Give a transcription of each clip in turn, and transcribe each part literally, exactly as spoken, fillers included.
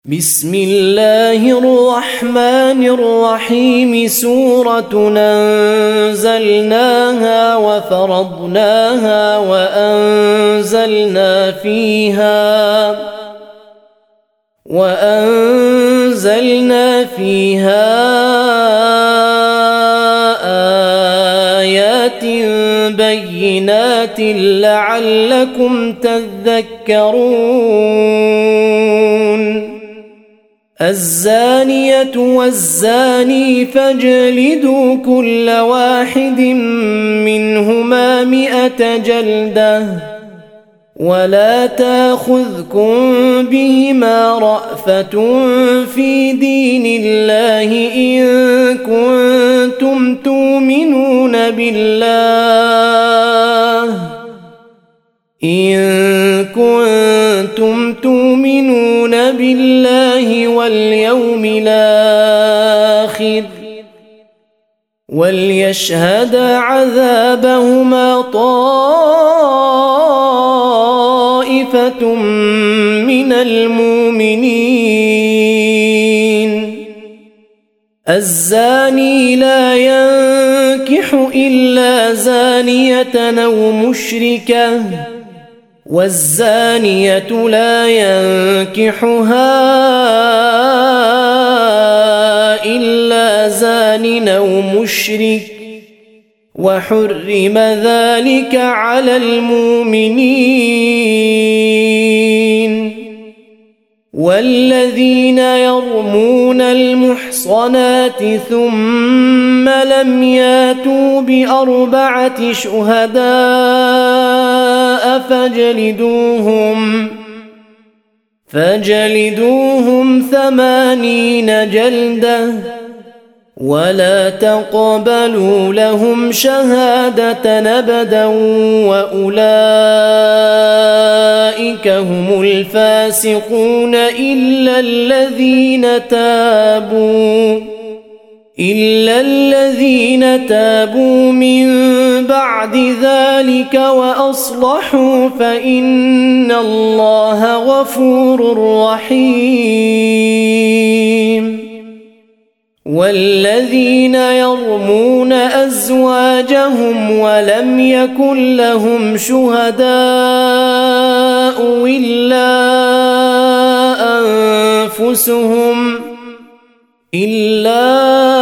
بسم الله الرحمن الرحيم. سورة أنزلناها وفرضناها وأنزلنا فيها وأنزلنا فيها آيات بينات لعلكم تذكرون. الزانية والزاني فاجلدوا كل واحد منهما مئة جلدة ولا تأخذكم بهما رأفة في دين الله إن كنتم تؤمنون بالله إن كنتم تؤمنون بالله واليوم الآخر وليشهد عذابهما طائفة من المؤمنين. الزاني لا ينكح إلا زانية أو مشركة والزانية لا ينكحها إلا زان أو مشرك وحرم ذلك على المؤمنين. والذين يرمون المحصنات ثم لم ياتوا بأربعة شهداء فاجلدوهم فاجلدوهم ثمانين جلدة ولا تقبلوا لهم شهادة أبدا وأولئك هم الفاسقون إلا الذين تابوا إلا الذين تابوا من بعد ذلك وأصلحوا فإن الله غفور رحيم. والذين يرمون أزواجهم ولم يكن لهم شهداء إلا أنفسهم إلا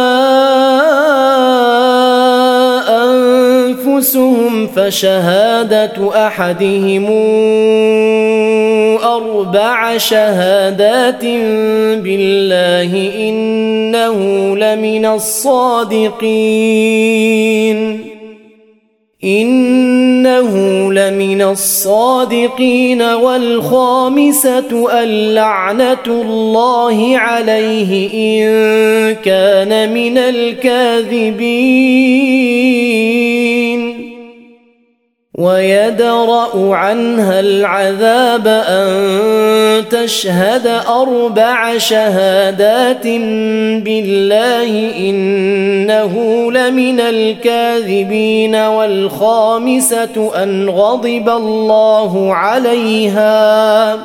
أنفسهم فشهادة أحدهم أربع شهادات بالله إنه لمن الصادقين إنه لمن الصادقين. والخامسة اللعنة الله عليه إن كان من الكاذبين. ويدرأ عنها العذاب أن تشهد أربع شهادات بالله إنه لمن الكاذبين. والخامسة أن غضب الله عليها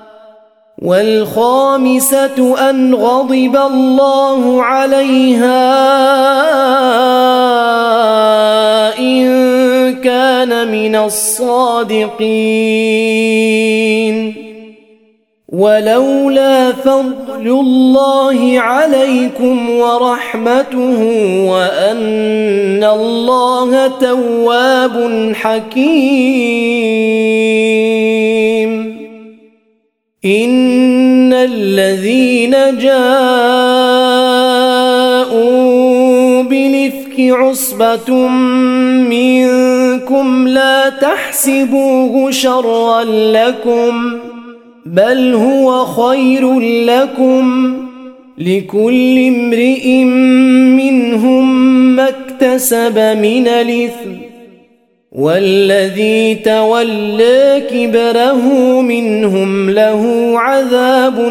والخامسة أن غضب الله عليها إن كان من الصادقين. ولولا فضل الله عليكم ورحمته وأن الله تواب حكيم. إن الذين جاءوا بالإفك عصبة منكم لا تحسبوه شرا لكم بل هو خير لكم لكل امرئ منهم ما اكتسب من الإثم والذي تولى كبره منهم له عذاب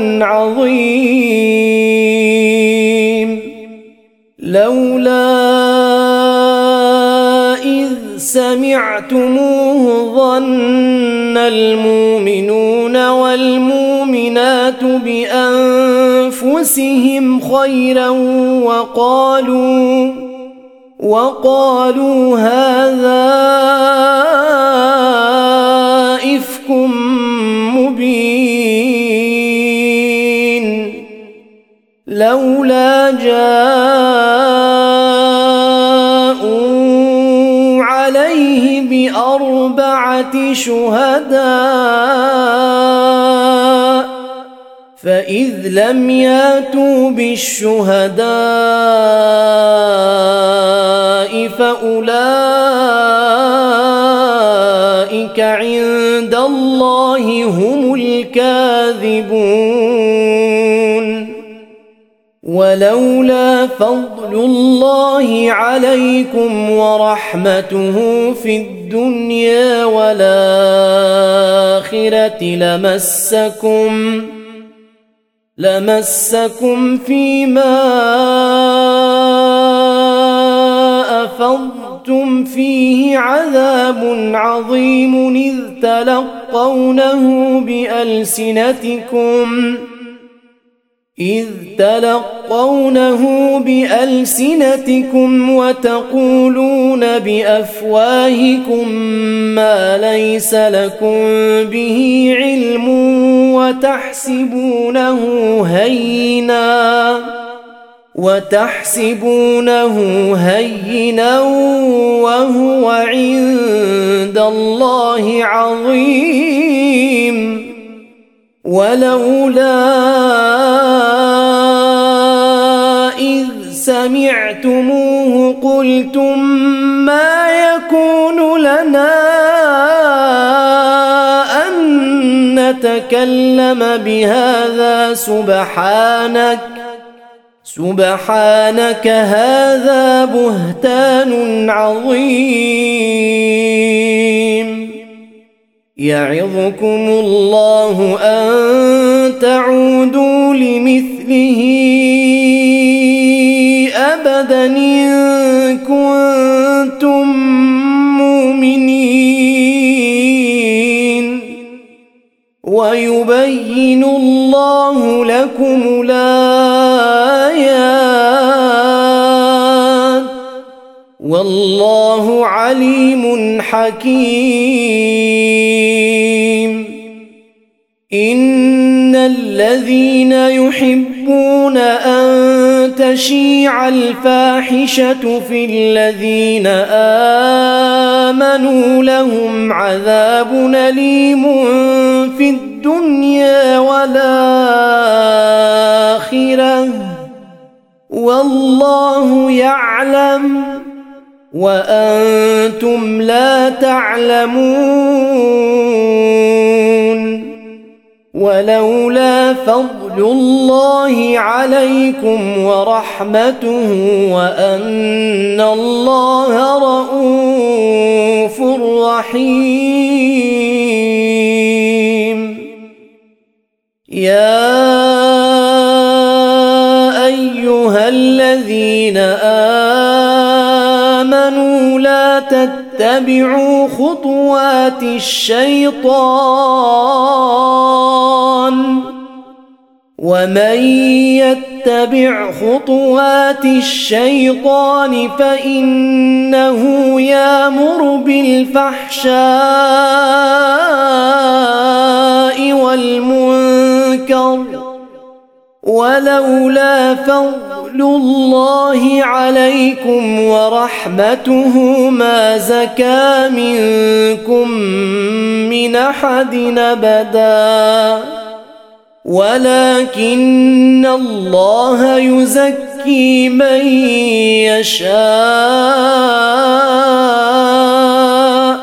عظيم. لولا إذ سمعتموه ظن المؤمنون والمؤمنات بأن أنفسهم خيرا وقالوا وقالوا هذا إفك مبين لولا جاءوا عليه بأربعة شهداء فإذ لم ياتوا بالشهداء فأولئك عند الله هم الكاذبون ولولا فضل الله عليكم ورحمته في الدنيا والآخرة لمسكم لمسكم فيما أفضتم فيه عذاب عظيم إذ تلقونه بألسنتكم إذ تلقونه بألسنتكم وتقولون بأفواهكم ما ليس لكم به علم وتحسبونه هينا وتحسبونه هينا وهو عند الله عظيم ولولا إذ سمعتموه قلتم ما يكون لنا أن نتكلم بهذا سبحانك سبحانك هذا بهتان عظيم يعظكم الله أن تعودوا لمثله أبدا إن كنتم مؤمنين ويبين الله لكم الآيات والله عليم حكيم إن الذين يحبون أن تشيع الفاحشة في الذين آمنوا لهم عذاب أليم في الدنيا والآخرة والله يعلم وأنتم لا تعلمون ولولا فضل الله عليكم ورحمته وأن الله رؤوف رحيم يا أيها الذين آمنوا لا تتبعوا خطوات الشيطان ومن يتبع خطوات الشيطان فإنه يأمر بالفحشاء والمنكر ولولا فضل الله عليكم ورحمته ما زكى منكم من أحد أبدا ولكن الله يزكي من يشاء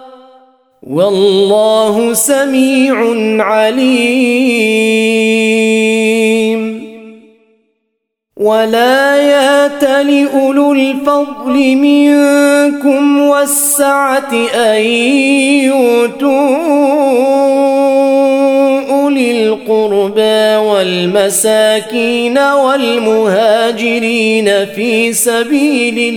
والله سميع عليم ولا يأتل أولو الفضل منكم والسعة أن يؤتوا أولي القربى والمساكين والمهاجرين في سبيل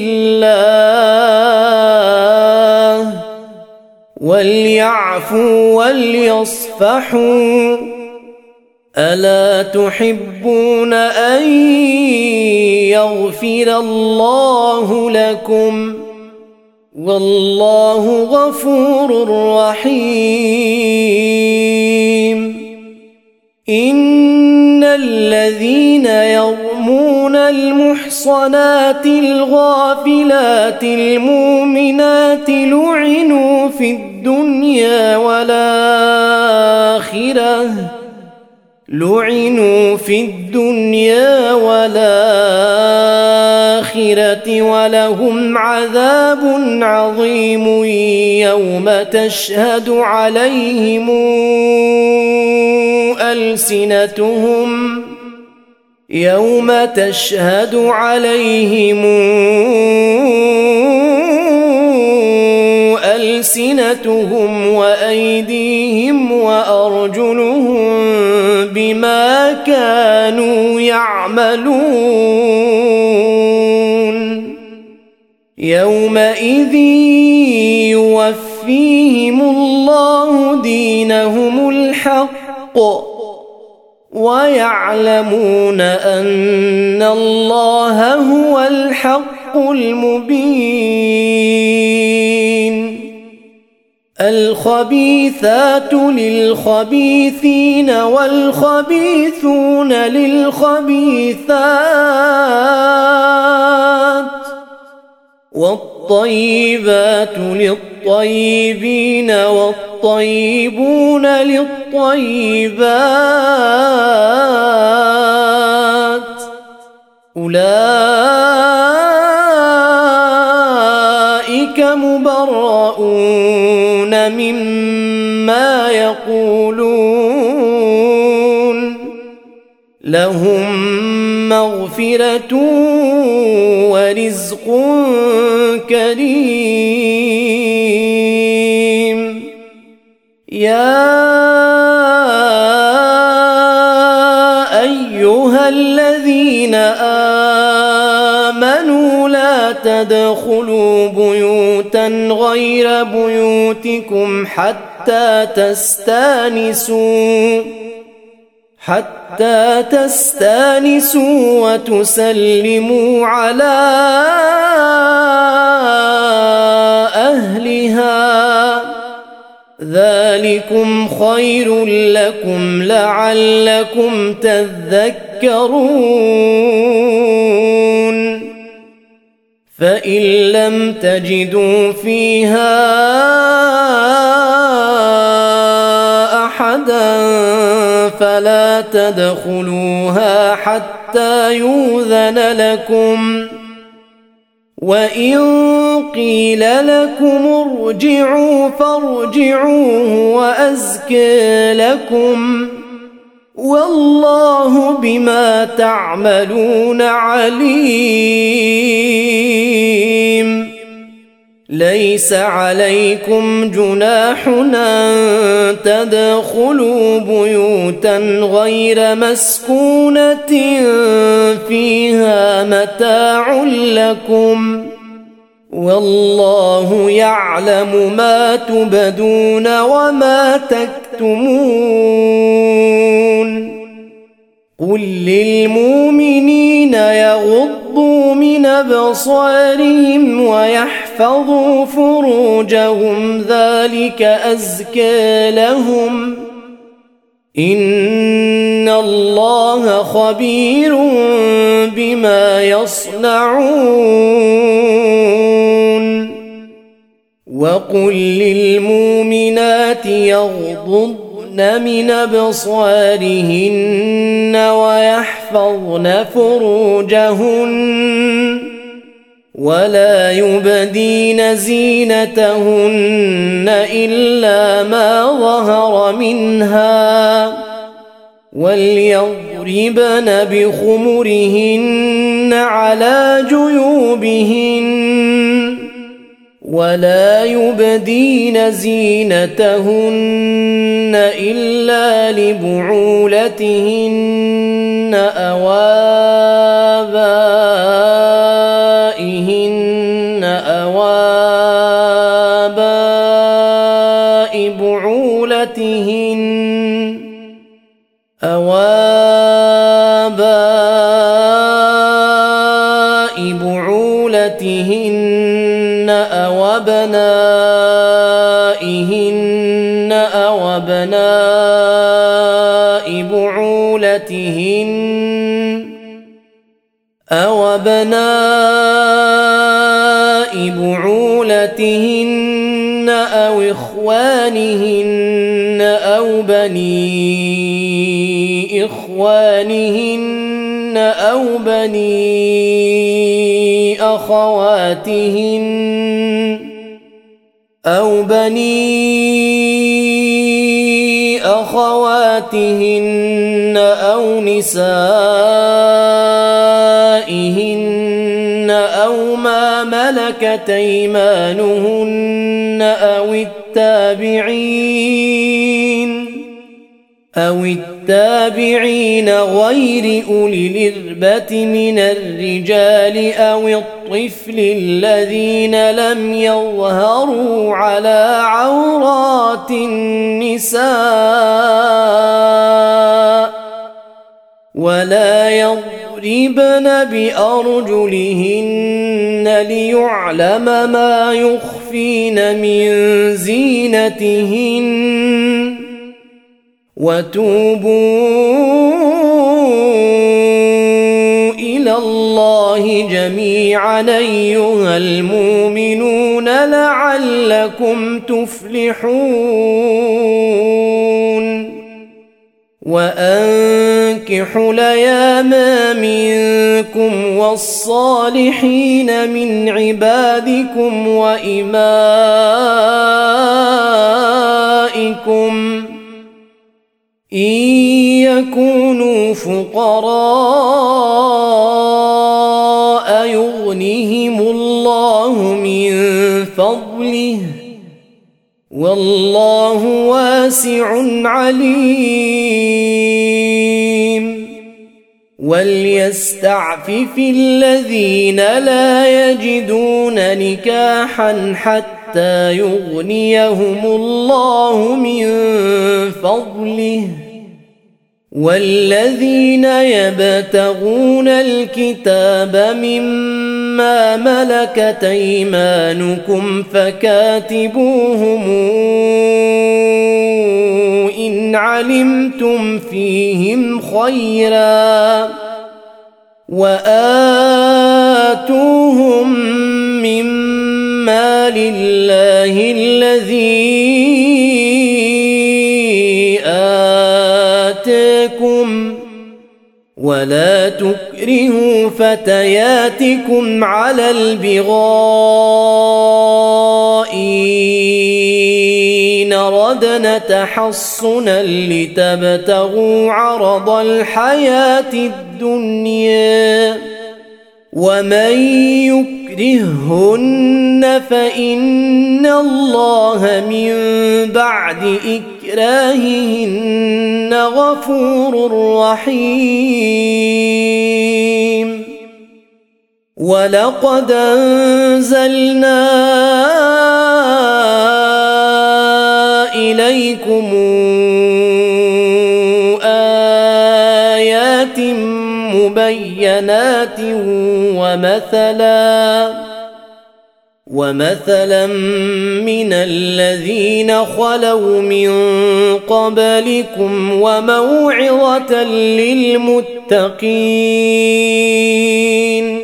الله وليعفوا وليصفحوا ألا تحبون أن يغفر الله لكم والله غفور رحيم إن الذين يرمون المحصنات الغافلات المؤمنات لعنوا في الدنيا والآخرة لعنوا في الدنيا والآخرة ولهم عذاب عظيم يوم تشهد عليهم ألسنتهم يوم تشهد عليهم ألسنتهم وأيديهم وأرجلهم بما كانوا يعملون يومئذ يوفيهم الله دينهم الحق ويعلمون أن الله هو الحق المبين الخبيثات للخبيثين والخبيثون للخبيثات والطيبات للطيبين والطيبون للطيبات أولئك مبرؤون مما يقولون لهم مغفرة ورزق كريم يا أيها الذين آمنوا لا تدخلوا بيوتا غير بيوتكم حتى تستانسوا حتى تستانسوا وتسلموا على أهلها ذلكم خير لكم لعلكم تذكرون فإن لم تجدوا فيها أحدا فلا تدخلوها حتى يؤذن لكم وإن قيل لكم ارجعوا فارجعوا وأزكى لكم والله بما تعملون عليم ليس عليكم جناح أن تدخلوا بيوتا غير مسكونة فيها متاع لكم والله يعلم ما تبدون وما تكتمون قل للمؤمنين يغضوا من أبصارهم ويحفظوا فروجهم ذلك أزكى لهم إن الله خبير بما يصنعون وقل للمؤمنات يغضضن من أبصارهن ويحفظن فروجهن ولا يبدين زينتهن إلا ما ظهر منها وليضربن بخمرهن على جيوبهن ولا يبدين زينتهن إلا لبعولتهن أو آبائهن أو آباء بعولتهن أو أو أبناء بعولتهن أو إخوانهن أو بني إخوانهن أو بني أخواتهن أو بني أخواتهن أو نسائهن أو ما ملكت أيمانهن أو التابعين أو التابعين غير أولي الإربة من الرجال أو الطفل الذين لم يظهروا على عورات النساء ولا يضربن بأرجلهن ليعلم ما يخفين من زينتهن وتوبوا إلى الله جميعا أيها المؤمنون لعلكم تفلحون وأنكحوا الأيام منكم والصالحين من عبادكم وإمائكم إن يكونوا فقراء يغنهم الله من فضله والله واسع عليم وليستعفف الذين لا يجدون نكاحا حتى يغنيهم الله من فضله والذين يبتغون الكتاب مما ملكت أيمانكم فكاتبوهم إن علمتم فيهم خيرا وآتوهم مما لله الذي آتاكم ولا تكرهوا فتياتكم على البغاء إن ردنا تحصنا لتبتغوا عرض الحياة الدنيا ومن يكرههن فإن الله من بعد إكراههن غفور رحيم ولقد أنزلنا إليكم آيات مبينات ومثلا ومثلا من الذين خلوا من قبلكم وموعظة للمتقين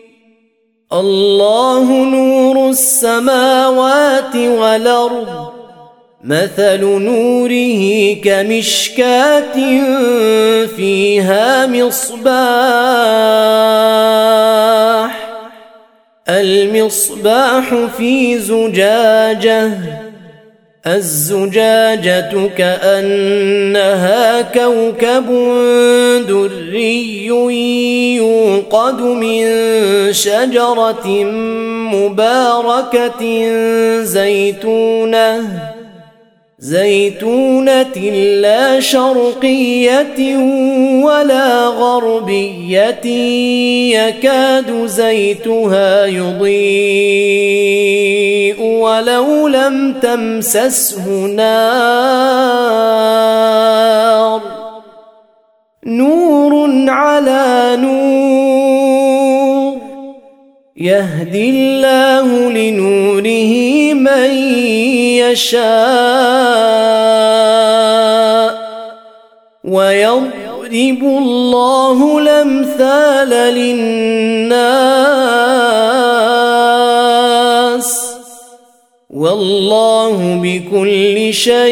الله نور السماوات والأرض مثل نوره كمشكاة فيها مصباح المصباح في زجاجة الزجاجة كأنها كوكب دري يوقد من شجرة مباركة زيتونة زيتونة لا شرقية ولا غربية يكاد زيتها يضيء ولو لم تمسسه نار نور على نور يهدي الله لنوره من يشاء ويضرب يضرب الله الأمثال للناس والله بكل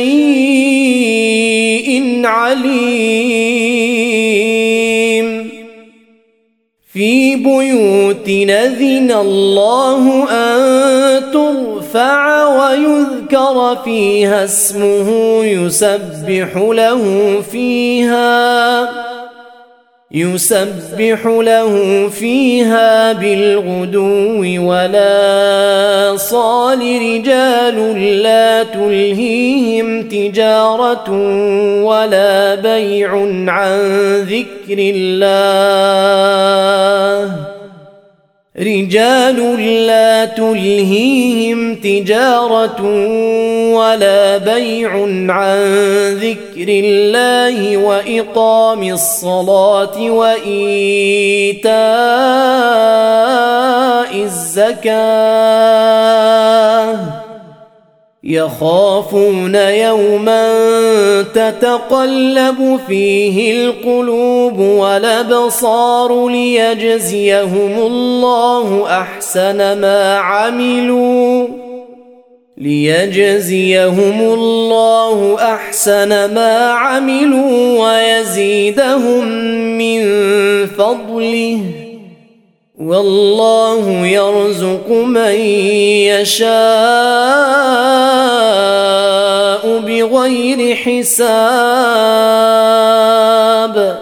شيء عليم. في بيوت أذن الله أن ترفع ويذكر فيها اسمه يسبح له فيها يسبح له فيها بالغدو ولا صال رجال لا تلهيهم تجارة ولا بيع عن ذكر الله رجال لا تلهيهم تجارة ولا بيع عن ذكر الله وإقام الصلاة وإيتاء الزكاة يخافون يوما تتقلب فيه القلوب والأبصار ليجزيهم الله أحسن ما عملوا ليجزيهم الله أحسن ما عملوا ويزيدهم من فضله والله يرزق من يشاء بغير حساب.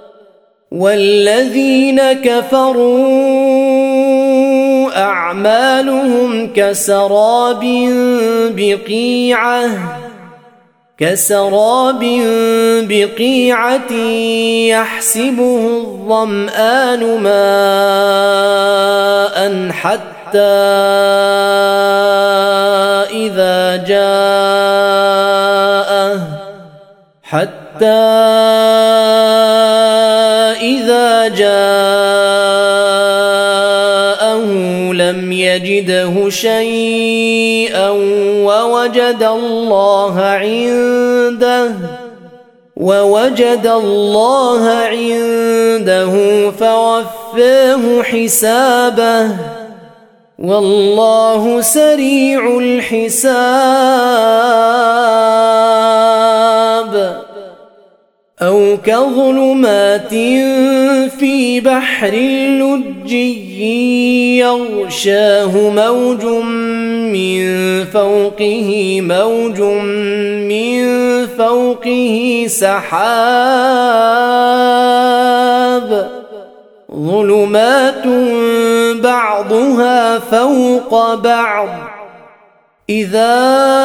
والذين كفروا أعمالهم كسراب بقيعة كسراب بقيعة يحسبه الظمآن ماء حتى إذا جاءه حتى إذا جاءه لم يجده شيئا ووجد الله عنده ووجد الله عنده فوفاه حسابه والله سريع الحساب. أو كظلمات في بحر لجي يغشاه موج من فوقه موج من فوقه سحاب ظلمات بعضها فوق بعض إذا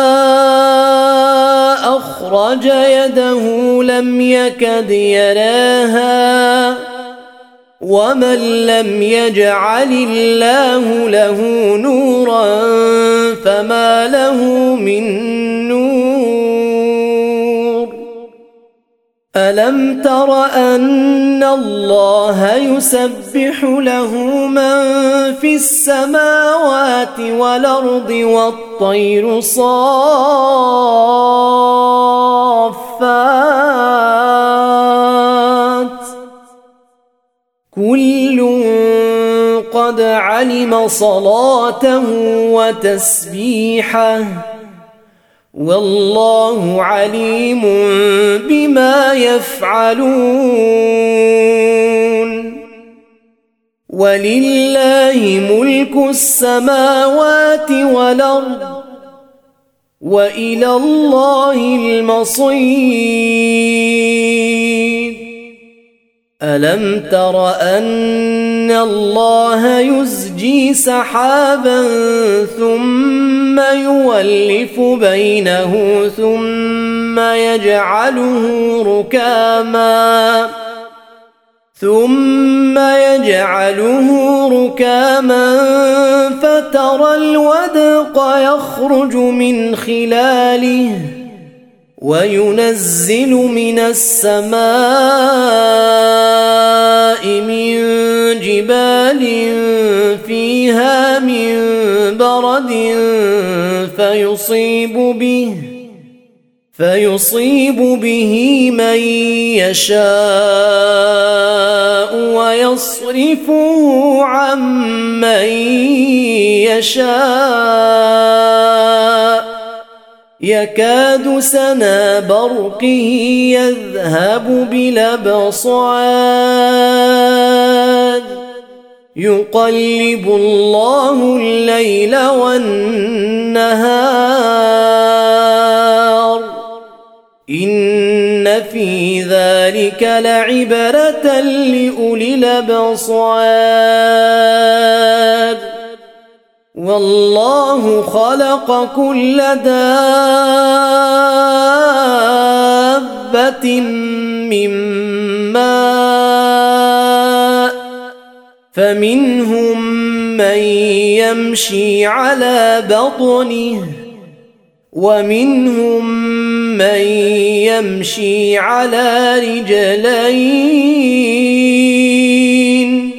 أخرج يده لم يكد يراها ومن لم يجعل الله له نورا فما له من نور. ألم تر أن الله يسبح له من في السماوات والأرض والطير صافات كل قد علم صلاته وتسبيحه والله عليم بما يفعلون. ولله ملك السماوات والأرض وإلى الله المصير. ألم تر أن الله يزجي سحابا ثم يولف بينه ثم يجعله ركاما ثم يجعله ركاما فترى الودق يخرج من خلاله وينزل من السماء من جبال فيها من برد فيصيب به فيصيب به من يشاء ويصرفه عن من يشاء يكاد سنا برقه يذهب بالأبصار يقلب الله الليل والنهار إن في ذلك لعبرة لأولي الأبصار والله خلق كل دابة من ماء فمنهم من يمشي على بطنه ومنهم من يمشي على رجلين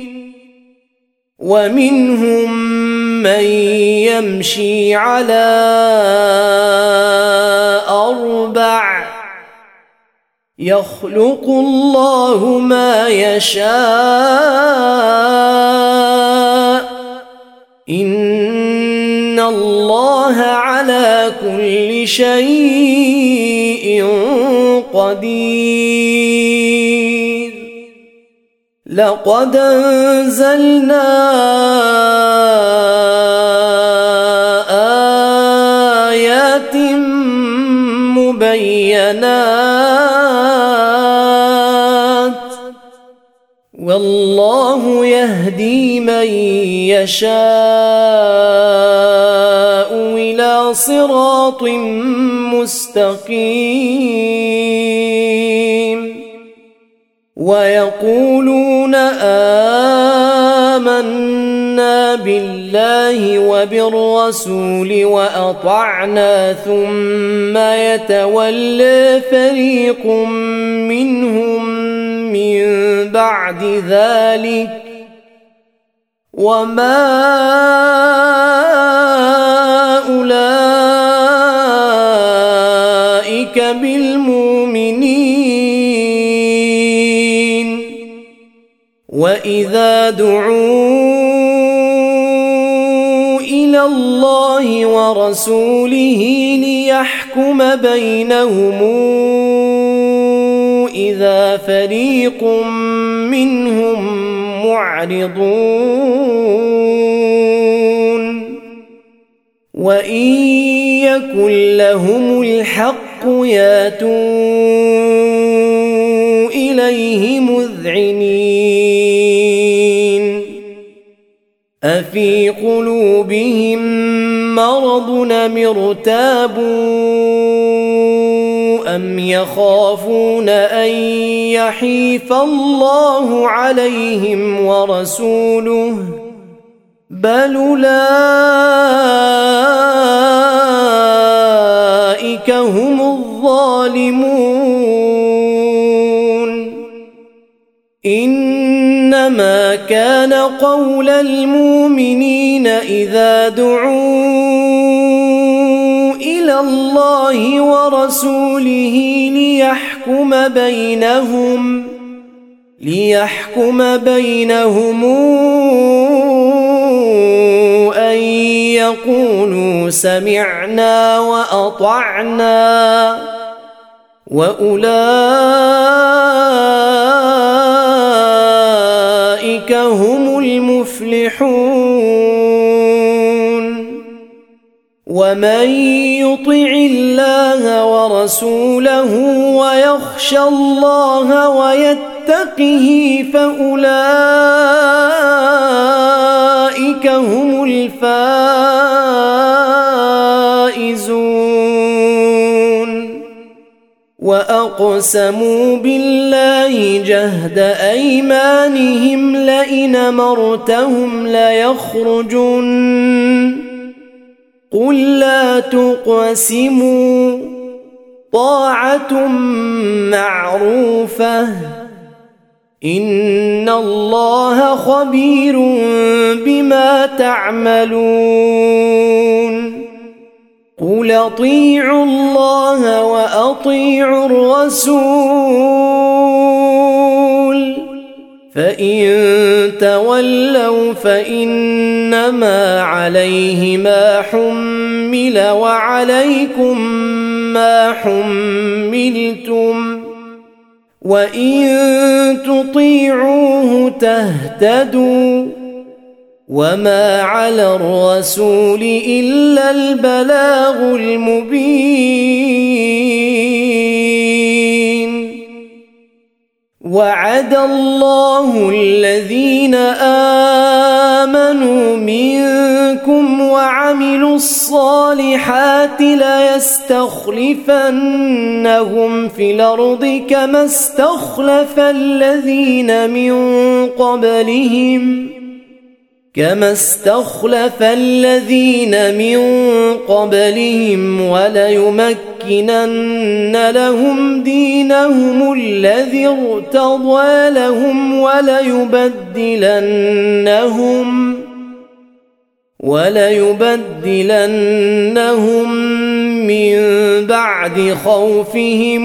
ومنهم من يمشي على أربع يخلق الله ما يشاء إن الله على كل شيء قدير لقد أنزلنا آيات مبينات والله يهدي من يشاء إلى صراط مستقيم ويقولون آمنا بالله وبالرسول وأطعنا ثم يتولى فريق منهم من بعد ذلك وما أولئك بالمؤمنين وإذا دعوا إلى الله ورسوله ليحكم بينهم إذا فريق منهم معرضون وإن يكن لهم الحق ياتوا إليه مذعنين أفي قلوبهم مرض أم ارتابوا أم يخافون أن يحيف الله عليهم ورسوله بل أولئك هم الظالمون إنما كان قول المؤمنين إذا دعوا إلى الله ورسوله ليحكم بينهم ليحكم بينهم أن يقولوا سمعنا وأطعنا وأولئك هم المفلحون ومن يطع الله ورسوله ويخشى الله ويتقه فأولئك هم الفائزون وأقسموا بالله جهد أيمانهم لئن أمرتهم ليخرجن قل لا تقسموا طاعة معروفة إن الله خبير بما تعملون قل أطيعوا الله وأطيعوا الرسول فإن تولوا فإنما عليه ما حمل وعليكم ما حملتم وإن تطيعوه تهتدوا وما على الرسول إلا البلاغ المبين وعد الله الذين آمنوا منكم وعملوا الصالحات ليستخلفنهم في الأرض كما استخلف الذين من قبلهم كما استخلف الذين من قبلهم وليمكنن لهم دينهم الذي ارتضى لهم وليبدلنهم وليبدلنهم من بعد خوفهم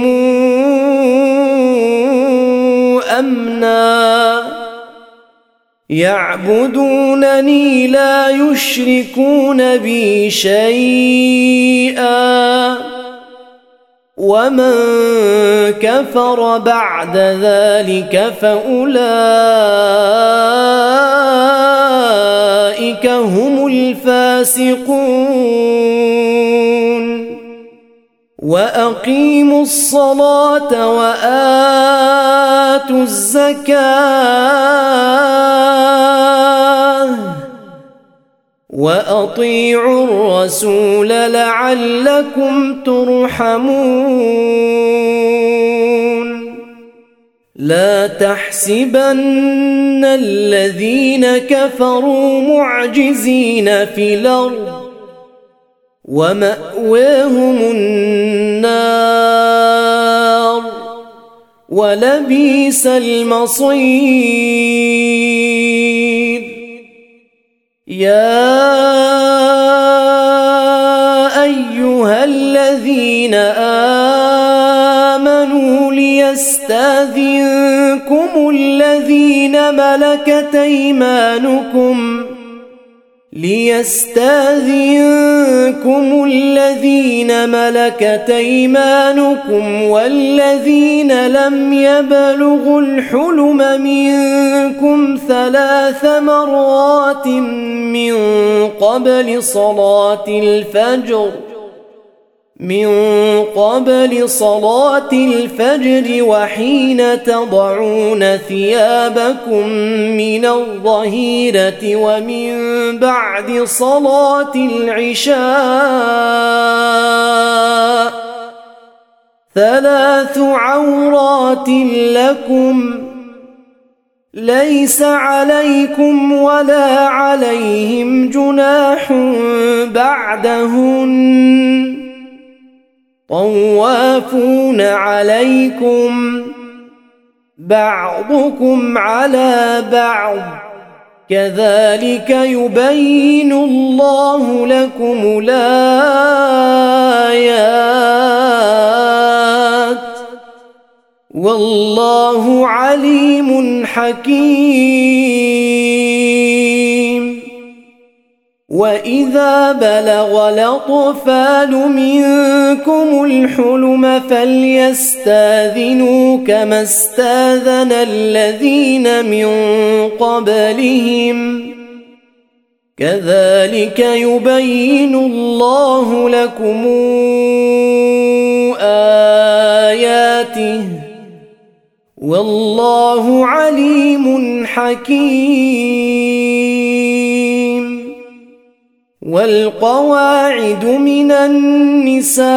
أمنا يعبدونني لا يشركون بي شيئا ومن كفر بعد ذلك فأولئك هم الفاسقون وأقيموا الصلاة وآتوا الزكاة وأطيعوا الرسول لعلكم ترحمون لا تحسبن الذين كفروا معجزين في الأرض ومأواهم النار ولبئس المصير يا أيها الذين آمنوا ليستأذنكم الذين ملكت أيمانكم ليستأذنكم الذين ملكت أيمانكم والذين لم يبلغوا الحلم منكم ثلاث مرات من قبل صلاة الفجر من قبل صلاة الفجر وحين تضعون ثيابكم من الظهيرة ومن بعد صلاة العشاء ثلاث عورات لكم ليس عليكم ولا عليهم جناح بعدهن طوافون عليكم بعضكم على بعض كذلك يبين الله لكم الآيات والله عليم حكيم وإذا بلغ الأطفال منكم الحلم فليستأذنوا كما استأذن الذين من قبلهم كذلك يبين الله لكم آياته والله عليم حكيم والقواعد من النساء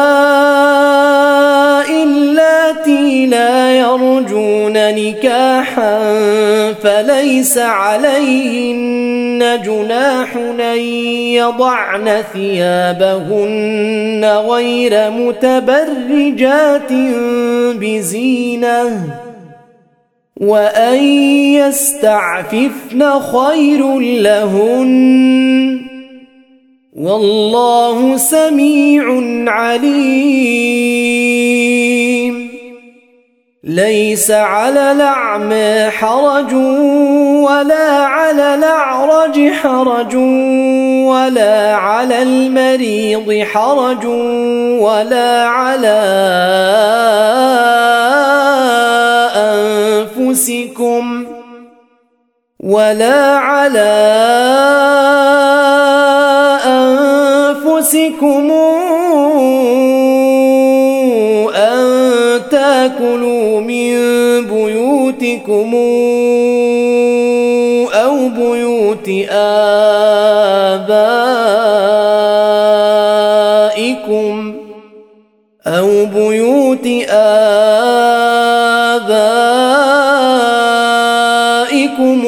اللاتي لا يرجون نكاحا فليس عليهن جناح أن يضعن ثيابهن غير متبرجات بزينة وأن يستعففن خير لهن والله سميع عليم. ليس على الأعمى حرج ولا على الأعرج حرج ولا على المريض حرج ولا على أنفسكم ولا على أنفسكم أن تأكلوا من بيوتكم أو بيوت آبائكم أو بيوت آبائكم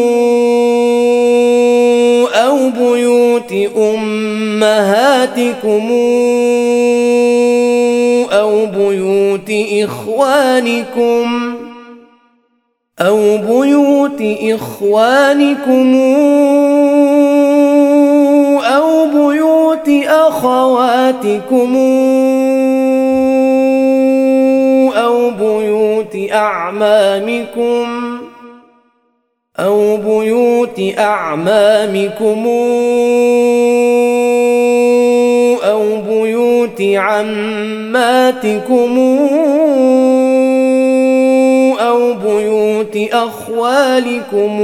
أو بيوت أمهاتكم أو بيوت إخوانكم أو بيوت إخوانكم أو بيوت أخواتكم أو بيوت أعمامكم أو بيوت أعمامكم أو بيوت عماتكم أو بيوت أخوالكم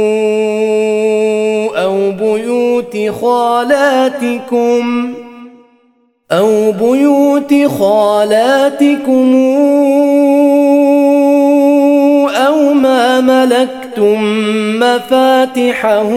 أو بيوت خالاتكم أو بيوت خالاتكم أو ما ملكتم مفاتحه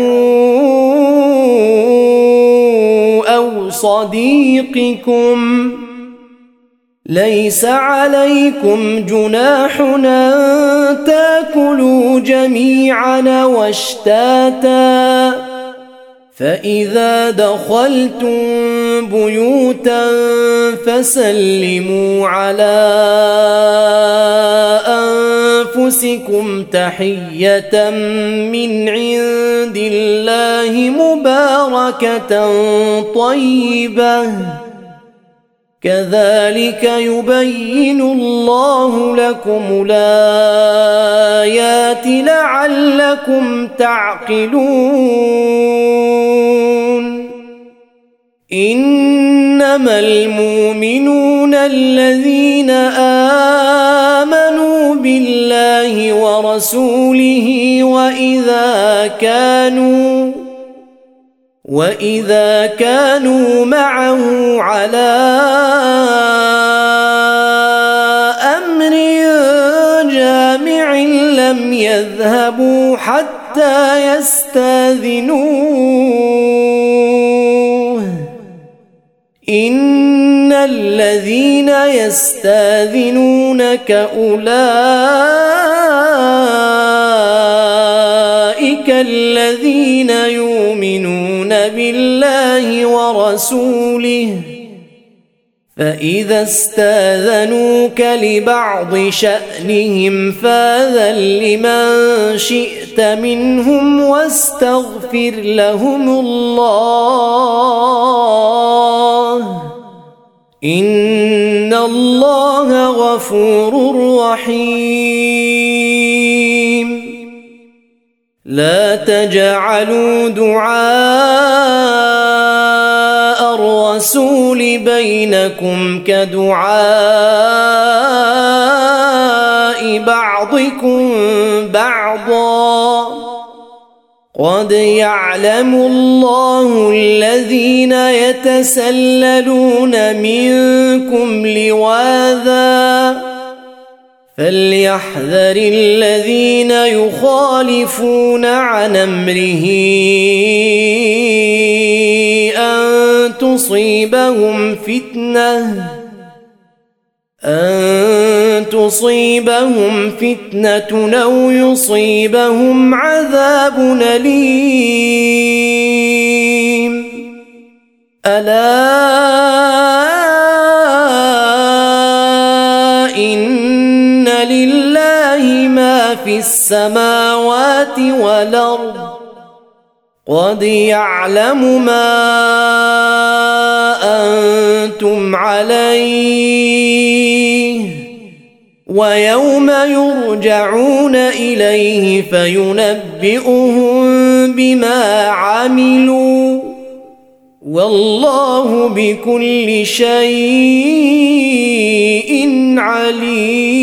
أو صديقكم. ليس عليكم جناح أن تأكلوا جميعا واشتاتا، فإذا دخلتم بيوتا فسلموا على أنفسكم تحية من عند الله مباركة طيبة، كذلك يبين الله لكم الآيات لعلكم تعقلون. إنما المؤمنون الذين آمنوا بالله ورسوله وإذا كانوا وإذا كانوا معه على أمر جامع لم يذهبوا حتى يستأذنوه. إن الذين يستأذنونك أولئك الذين يؤمنون بالله ورسوله، فإذا استأذنوك لبعض شأنهم فأذن لمن شئت منهم واستغفر لهم الله، إن الله غفور رحيم. لا تجعلوا دعاء الرسول بينكم كدعاء بعضكم بعضا، قد يعلم الله الذين يتسللون منكم لواذا، فليحذر الذين يخالفون عن أمره أن تصيبهم فتنة أن تصيبهم فتنة أو يصيبهم عذاب أليم. ألا إن لله ما في السماوات والأرض، قد يعلم ما أنتم عليه ويوم يرجعون إليه فينبئهم بما عملوا والله بكل شيء عليم.